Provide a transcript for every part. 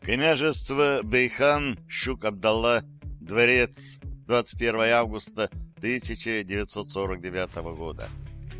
Княжество Бейхан, Шук-Абдалла, дворец, 21 августа 1949 года.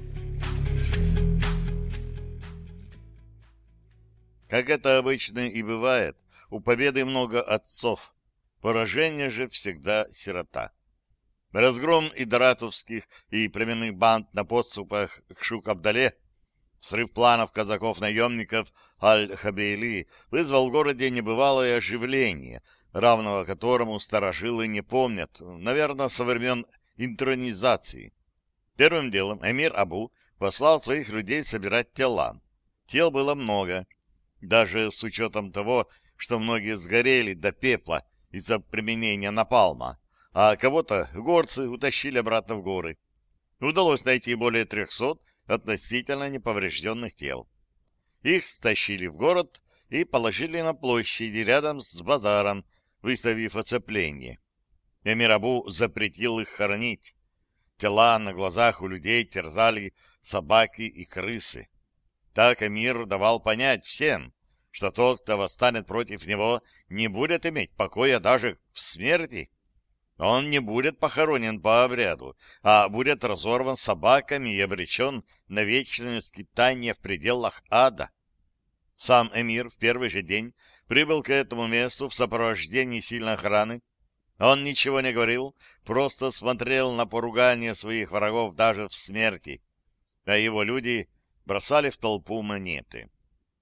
Как это обычно и бывает, у победы много отцов, поражение же всегда сирота. Разгром идоратовских и племенных банд на подступах к Шук-Абдалле, срыв планов казаков-наемников Аль-Хабейли вызвал в городе небывалое оживление, равного которому старожилы не помнят, наверное, со времен интронизации. Первым делом эмир Абу послал своих людей собирать тела. Тел было много, даже с учетом того, что многие сгорели до пепла из-за применения напалма, а кого-то горцы утащили обратно в горы. Удалось найти более 300 относительно неповрежденных тел. Их стащили в город и положили на площади рядом с базаром, выставив оцепление. Эмир Абу запретил их хоронить. Тела на глазах у людей терзали собаки и крысы. Так эмир давал понять всем, что тот, кто восстанет против него, не будет иметь покоя даже в смерти. Он не будет похоронен по обряду, а будет разорван собаками и обречен на вечное скитание в пределах ада. Сам эмир в первый же день прибыл к этому месту в сопровождении сильной охраны. Он ничего не говорил, просто смотрел на поругание своих врагов даже в смерти, а его люди бросали в толпу монеты.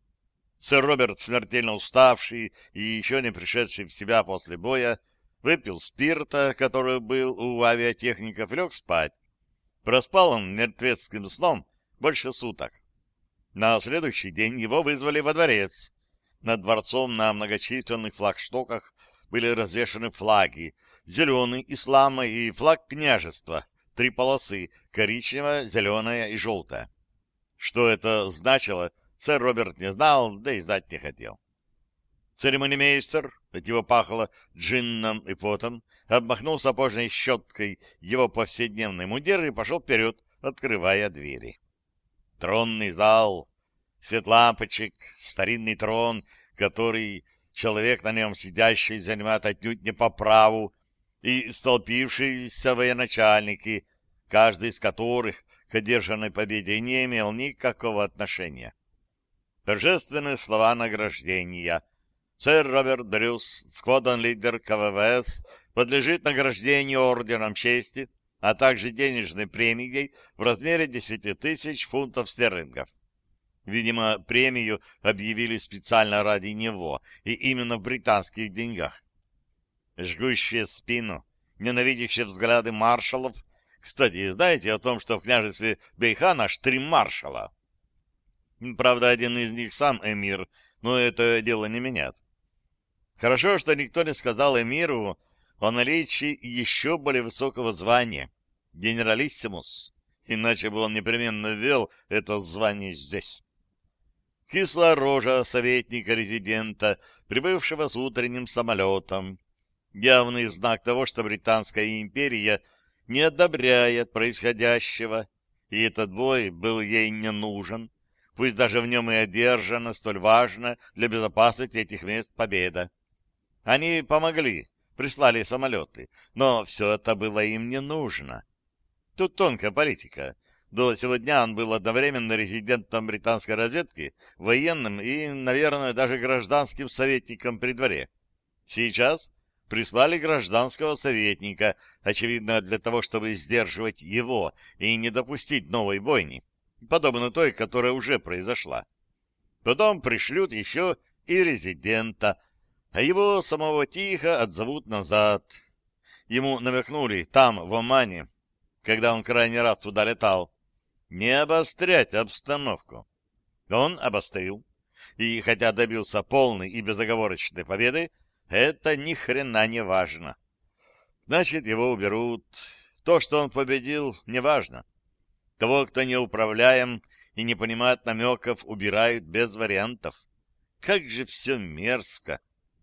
Сэр Роберт, смертельно уставший и еще не пришедший в себя после боя, выпил спирта, который был у авиатехников, и лег спать. Проспал он мертвецким сном больше суток. На следующий день его вызвали во дворец. Над дворцом на многочисленных флагштоках были развешаны флаги: зеленый, ислама и флаг княжества, 3 полосы, коричневая, зеленая и желтая. Что это значило, сэр Роберт не знал, да и знать не хотел. Церемонимейстер, от его пахло джинном и потом, обмахнул сапожной щеткой его повседневный мундир и пошел вперед, открывая двери. Тронный зал, свет лампочек, старинный трон, который человек на нем сидящий занимает отнюдь не по праву, и столпившиеся военачальники, каждый из которых к одержанной победе не имел никакого отношения. Торжественные слова награждения. Сэр Роберт Брюс, сквадрон-лидер КВВС, подлежит награждению орденом чести, а также денежной премией в размере 10 тысяч фунтов стерлингов. Видимо, премию объявили специально ради него, и именно в британских деньгах. Жгущие спину, ненавидящие взгляды маршалов. Кстати, знаете о том, что в княжестве Бейхан аж 3 маршала? Правда, один из них сам эмир, но это дело не меняет. Хорошо, что никто не сказал эмиру о наличии еще более высокого звания — генералиссимус, иначе бы он непременно ввел это звание здесь. Кислая рожа советника-резидента, прибывшего с утренним самолетом. Явный знак того, что Британская империя не одобряет происходящего, и этот бой был ей не нужен, пусть даже в нем и одержана столь важная для безопасности этих мест победа. Они помогли, прислали самолеты, но все это было им не нужно. Тут тонкая политика. До сего дня он был одновременно резидентом британской разведки, военным и, наверное, даже гражданским советником при дворе. Сейчас прислали гражданского советника, очевидно, для того, чтобы сдерживать его и не допустить новой бойни, подобно той, которая уже произошла. Потом пришлют еще и резидента, а его самого тихо отзовут назад. Ему намекнули там, в Омане, когда он крайний раз туда летал, не обострять обстановку. Он обострил, и хотя добился полной и безоговорочной победы, это ни хрена не важно. Значит, его уберут. То, что он победил, не важно. Того, кто неуправляем и не понимает намеков, убирают без вариантов. Как же все мерзко!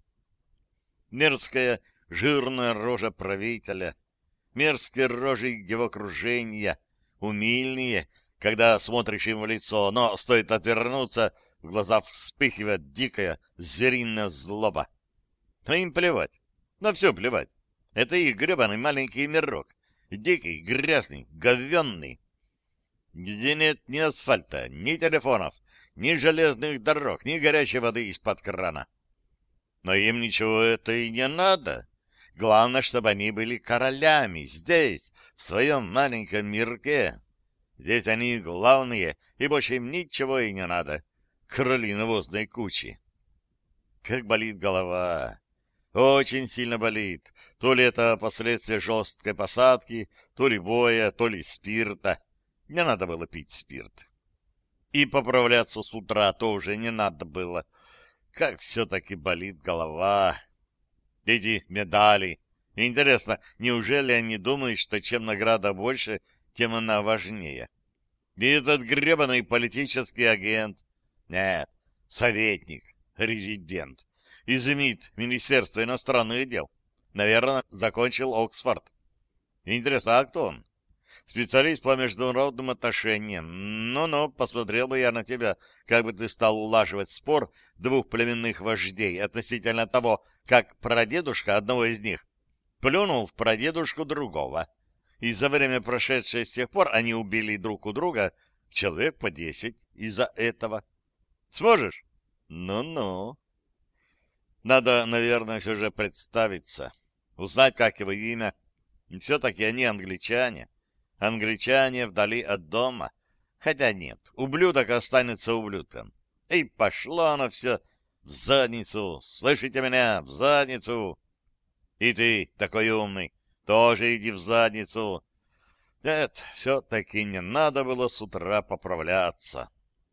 Мерзкая, жирная рожа правителя, мерзкие рожи его окружения, умильные, когда смотришь им в лицо, но стоит отвернуться, в глаза вспыхивает дикая звериная злоба. Но им плевать. На все плевать. Это их гребаный маленький мирок. Дикий, грязный, говенный. Где нет ни асфальта, ни телефонов, ни железных дорог, ни горячей воды из-под крана. Но им ничего это и не надо. Главное, чтобы они были королями здесь, в своем маленьком мирке. Здесь они главные, и больше им ничего и не надо. Короли навозной кучи. Как болит голова. Очень сильно болит. То ли это последствия жесткой посадки, то ли боя, то ли спирта. Не надо было пить спирт. И поправляться с утра тоже не надо было. Как все-таки болит голова. Эти медали. Интересно, неужели они думают, что чем награда больше, тем она важнее? И этот гребаный политический агент. Нет, советник, резидент. Из МИД, Министерства иностранных дел. Наверное, закончил Оксфорд. Интересно, а кто он? Специалист по международным отношениям. Ну-ну, посмотрел бы я на тебя, как бы ты стал улаживать спор двух племенных вождей относительно того, как прадедушка одного из них плюнул в прадедушку другого. И за время, прошедшее с тех пор, они убили друг у друга человек по 10 из-за этого. Сможешь? Ну-ну. Надо, наверное, все же представиться, узнать, как его имя. Все-таки они англичане. Англичане вдали от дома. Хотя нет, ублюдок останется ублюдком. И пошло оно все в задницу. Слышите меня? В задницу. И ты, такой умный, тоже иди в задницу. Нет, все-таки не надо было с утра поправляться.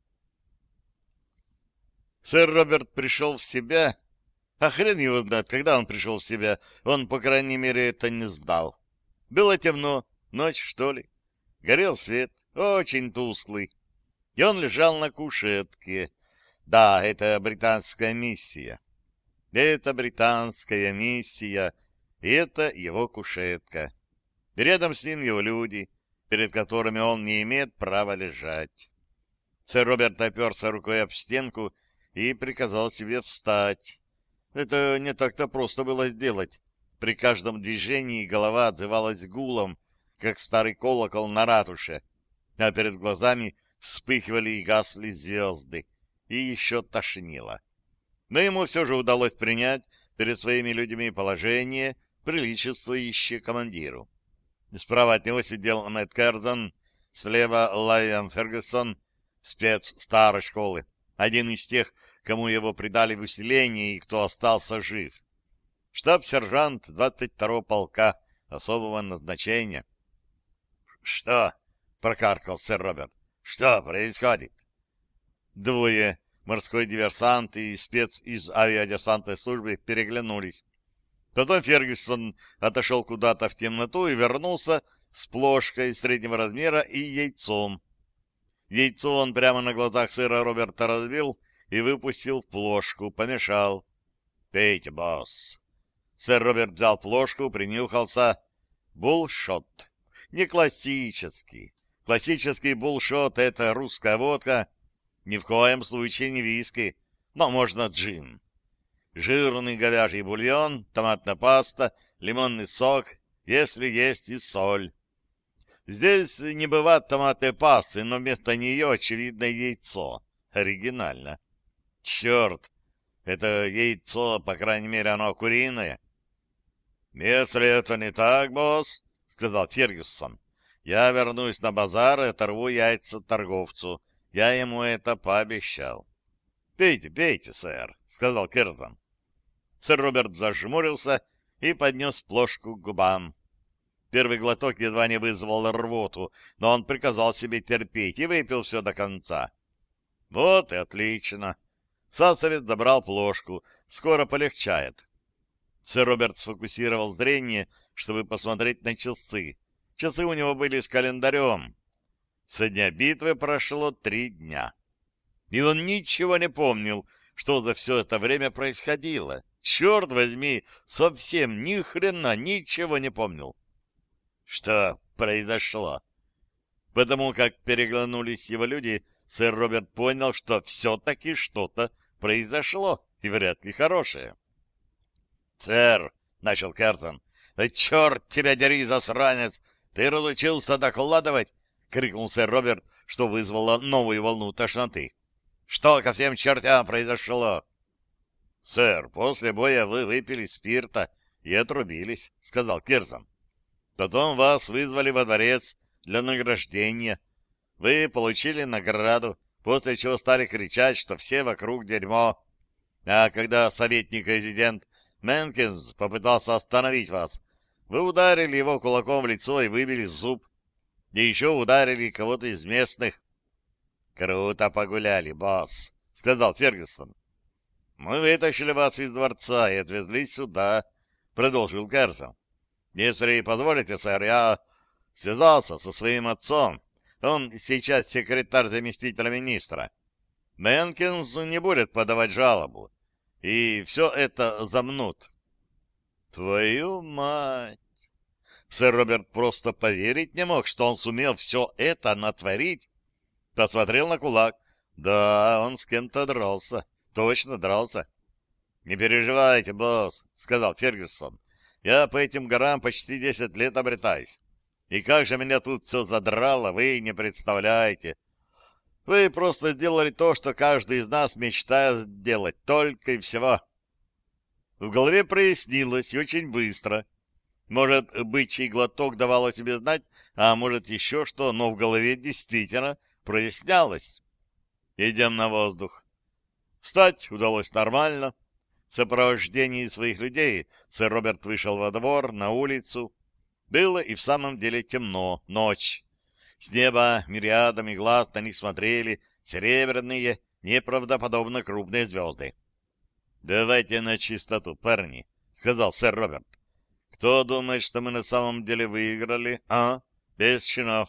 Сэр Роберт пришел в себя. А хрен его знает, когда он пришел в себя. Он, по крайней мере, это не знал. Было темно, ночь, что ли. Горел свет, очень тусклый. И он лежал на кушетке. Да, это британская миссия. Это британская миссия, и это его кушетка. Рядом с ним его люди, перед которыми он не имеет права лежать. Сэр Роберт оперся рукой об стенку и приказал себе встать. Это не так-то просто было сделать. При каждом движении голова отзывалась гулом, как старый колокол на ратуше, а перед глазами вспыхивали и гасли звезды, и еще тошнило. Но ему все же удалось принять перед своими людьми положение, приличествующее командиру. Справа от него сидел Мэтт Керзон, слева Лайон Фергюсон, спец старой школы, один из тех, кому его придали в усиление и кто остался жив. Штаб-сержант 22-го полка особого назначения. — Что? — прокаркал сэр Роберт. — Что происходит? Двое, морской диверсант и спец из авиадесантной службы, переглянулись. Потом Фергюсон отошел куда-то в темноту и вернулся с плошкой среднего размера и яйцом. Яйцо он прямо на глазах сэра Роберта разбил и выпустил в плошку, помешал. — Пейте, босс. Сэр Роберт взял плошку, принюхался. Булшот. Не классический. Классический булшот — это русская водка. Ни в коем случае не виски, но можно джин. Жирный говяжий бульон, томатная паста, лимонный сок, если есть и соль. Здесь не бывает томатной пасты, но вместо нее, очевидно, яйцо. Оригинально. Черт! Это яйцо, по крайней мере, оно куриное. — Если это не так, босс, — сказал Фергюсон, — я вернусь на базар и оторву яйца торговцу. Я ему это пообещал. — Пейте, пейте, сэр, — сказал Керзон. Сэр Роберт зажмурился и поднес плошку к губам. Первый глоток едва не вызвал рвоту, но он приказал себе терпеть и выпил все до конца. Вот и отлично. Сасовец забрал плошку. Скоро полегчает. Сэр Роберт сфокусировал зрение, чтобы посмотреть на часы. Часы у него были с календарем. Со дня битвы прошло 3 дня. И он ничего не помнил, что за все это время происходило. Черт возьми, совсем ни хрена ничего не помнил. Что произошло? Потому как переглянулись его люди, сэр Роберт понял, что все-таки что-то произошло, и вряд ли хорошее. Сэр, — начал Керзон, — да черт тебя дери, засранец! Ты разучился докладывать? — крикнул сэр Роберт, что вызвало новую волну тошноты. — Что ко всем чертям произошло? — Сэр, после боя вы выпили спирта и отрубились, — сказал Керзон. — Потом вас вызвали во дворец для награждения. Вы получили награду, после чего стали кричать, что все вокруг дерьмо. А когда советник-резидент Мэнкинс попытался остановить вас, вы ударили его кулаком в лицо и выбили зуб. И еще ударили кого-то из местных. — Круто погуляли, босс, — сказал Фергюсон. — Мы вытащили вас из дворца и отвезли сюда, — продолжил Керзон. — Если позволите, сэр, я связался со своим отцом. Он сейчас секретарь заместителя министра. Мэнкинс не будет подавать жалобу. И все это замнут. Твою мать! Сэр Роберт просто поверить не мог, что он сумел все это натворить. Посмотрел на кулак. Да, он с кем-то дрался. Точно дрался. — Не переживайте, босс, — сказал Фергюсон. — Я по этим горам почти 10 лет обретаюсь. И как же меня тут все задрало, вы не представляете. Вы просто сделали то, что каждый из нас мечтает сделать, только и всего. В голове прояснилось и очень быстро. Может, бычий глоток давал о себе знать, а может еще что, но в голове действительно прояснялось. Идем на воздух. Встать удалось нормально. В сопровождении своих людей сэр Роберт вышел во двор, на улицу. Было и в самом деле темно, ночь. С неба мириадами глаз на них смотрели серебряные, неправдоподобно крупные звезды. — Давайте на чистоту, парни, — сказал сэр Роберт. — Кто думает, что мы на самом деле выиграли, а? Без чинов.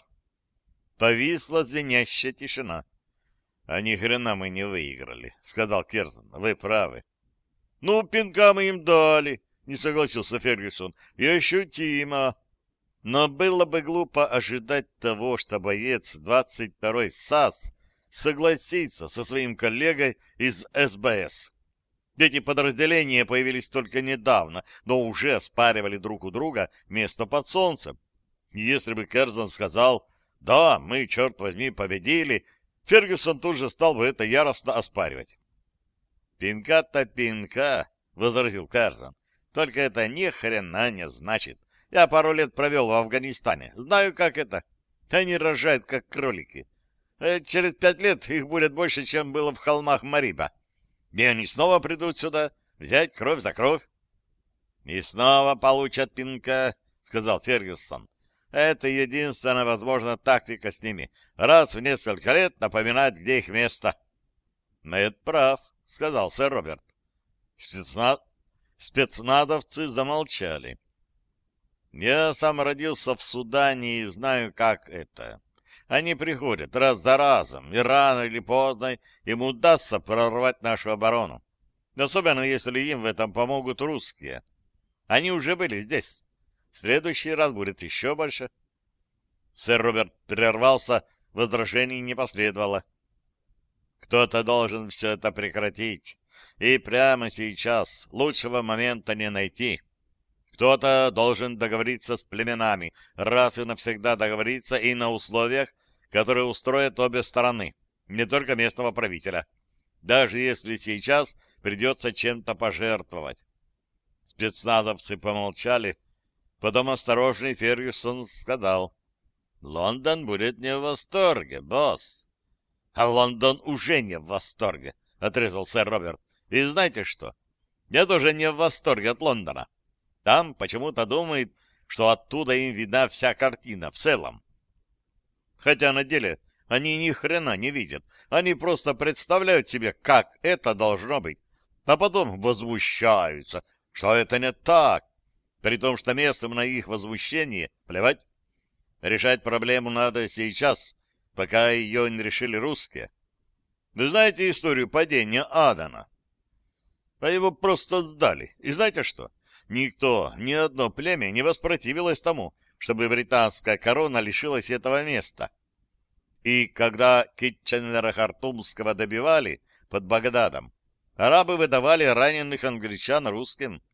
Повисла звенящая тишина. — А ни хрена мы не выиграли, — сказал Керзон. — Вы правы. — Ну, пинка мы им дали, — не согласился Фергюсон. — И ощутимо. Но было бы глупо ожидать того, что боец 22-й САС согласится со своим коллегой из СБС. Эти подразделения появились только недавно, но уже оспаривали друг у друга место под солнцем. Если бы Керзон сказал «Да, мы, черт возьми, победили», Фергюсон тут же стал бы это яростно оспаривать. «Пинка-то пинка», — возразил Керзон, — «только это ни хрена не значит. Я пару лет провел в Афганистане. Знаю, как это. Они рожают, как кролики. Через 5 лет их будет больше, чем было в холмах Мариба. И они снова придут сюда, взять кровь за кровь. — И снова получат пинка, — сказал Фергюсон. — Это единственная возможная тактика с ними. Раз в несколько лет напоминать, где их место. — Мэт прав, — сказал сэр Роберт. Спецназовцы замолчали. Я сам родился в Судане и знаю, как это. Они приходят раз за разом, и рано или поздно им удастся прорвать нашу оборону. Особенно, если им в этом помогут русские. Они уже были здесь. В следующий раз будет еще больше. Сэр Роберт прервался, возражений не последовало. Кто-то должен все это прекратить. И прямо сейчас лучшего момента не найти. Кто-то должен договориться с племенами, раз и навсегда договориться и на условиях, которые устроят обе стороны, не только местного правителя, даже если сейчас придется чем-то пожертвовать. Спецназовцы помолчали, потом осторожный Фергюсон сказал: «Лондон будет не в восторге, босс». «А Лондон уже не в восторге», — отрезал сэр Роберт. «И знаете что? Я тоже не в восторге от Лондона. Там почему-то думают, что оттуда им видна вся картина в целом. Хотя на деле они ни хрена не видят. Они просто представляют себе, как это должно быть, а потом возмущаются, что это не так, при том, что местным на их возмущение плевать. Решать проблему надо сейчас, пока ее не решили русские. Вы знаете историю падения Адана? А его просто сдали. И знаете что? Никто, ни одно племя не воспротивилось тому, чтобы британская корона лишилась этого места. И когда Китченера Хартумского добивали под Багдадом, арабы выдавали раненых англичан русским.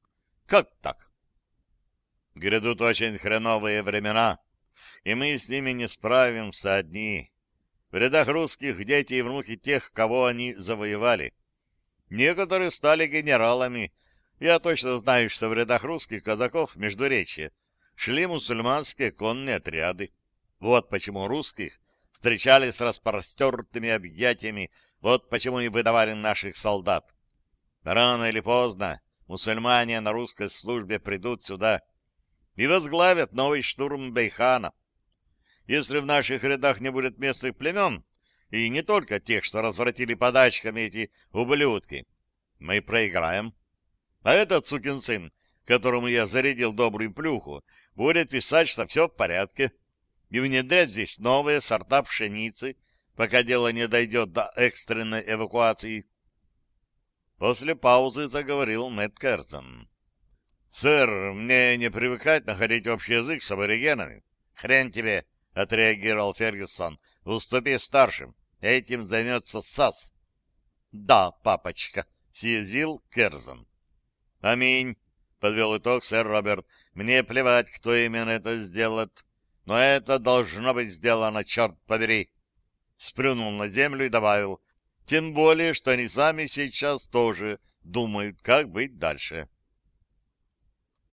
Как так? Грядут очень хреновые времена, и мы с ними не справимся одни. В рядах русских дети и внуки тех, кого они завоевали. Некоторые стали генералами. Я точно знаю, что в рядах русских казаков Междуречья шли мусульманские конные отряды. Вот почему русских встречали с распростертыми объятиями, вот почему и выдавали наших солдат. Рано или поздно мусульмане на русской службе придут сюда и возглавят новый штурм Бейхана. Если в наших рядах не будет местных племен, и не только тех, что развратили подачками эти ублюдки, мы проиграем. А этот сукин сын, которому я зарядил добрую плюху, будет писать, что все в порядке, и внедрять здесь новые сорта пшеницы, пока дело не дойдет до экстренной эвакуации. После паузы заговорил Мэтт Керзон. — Сэр, мне не привыкать находить общий язык с аборигенами. — Хрен тебе! — отреагировал Фергюсон. — Уступи старшим. Этим займется САС. — Да, папочка, — съязвил Керзон. — Аминь, — подвел итог сэр Роберт. — Мне плевать, кто именно это сделает. Но это должно быть сделано, черт побери. Сплюнул на землю и добавил. Тем более, что они сами сейчас тоже думают, как быть дальше.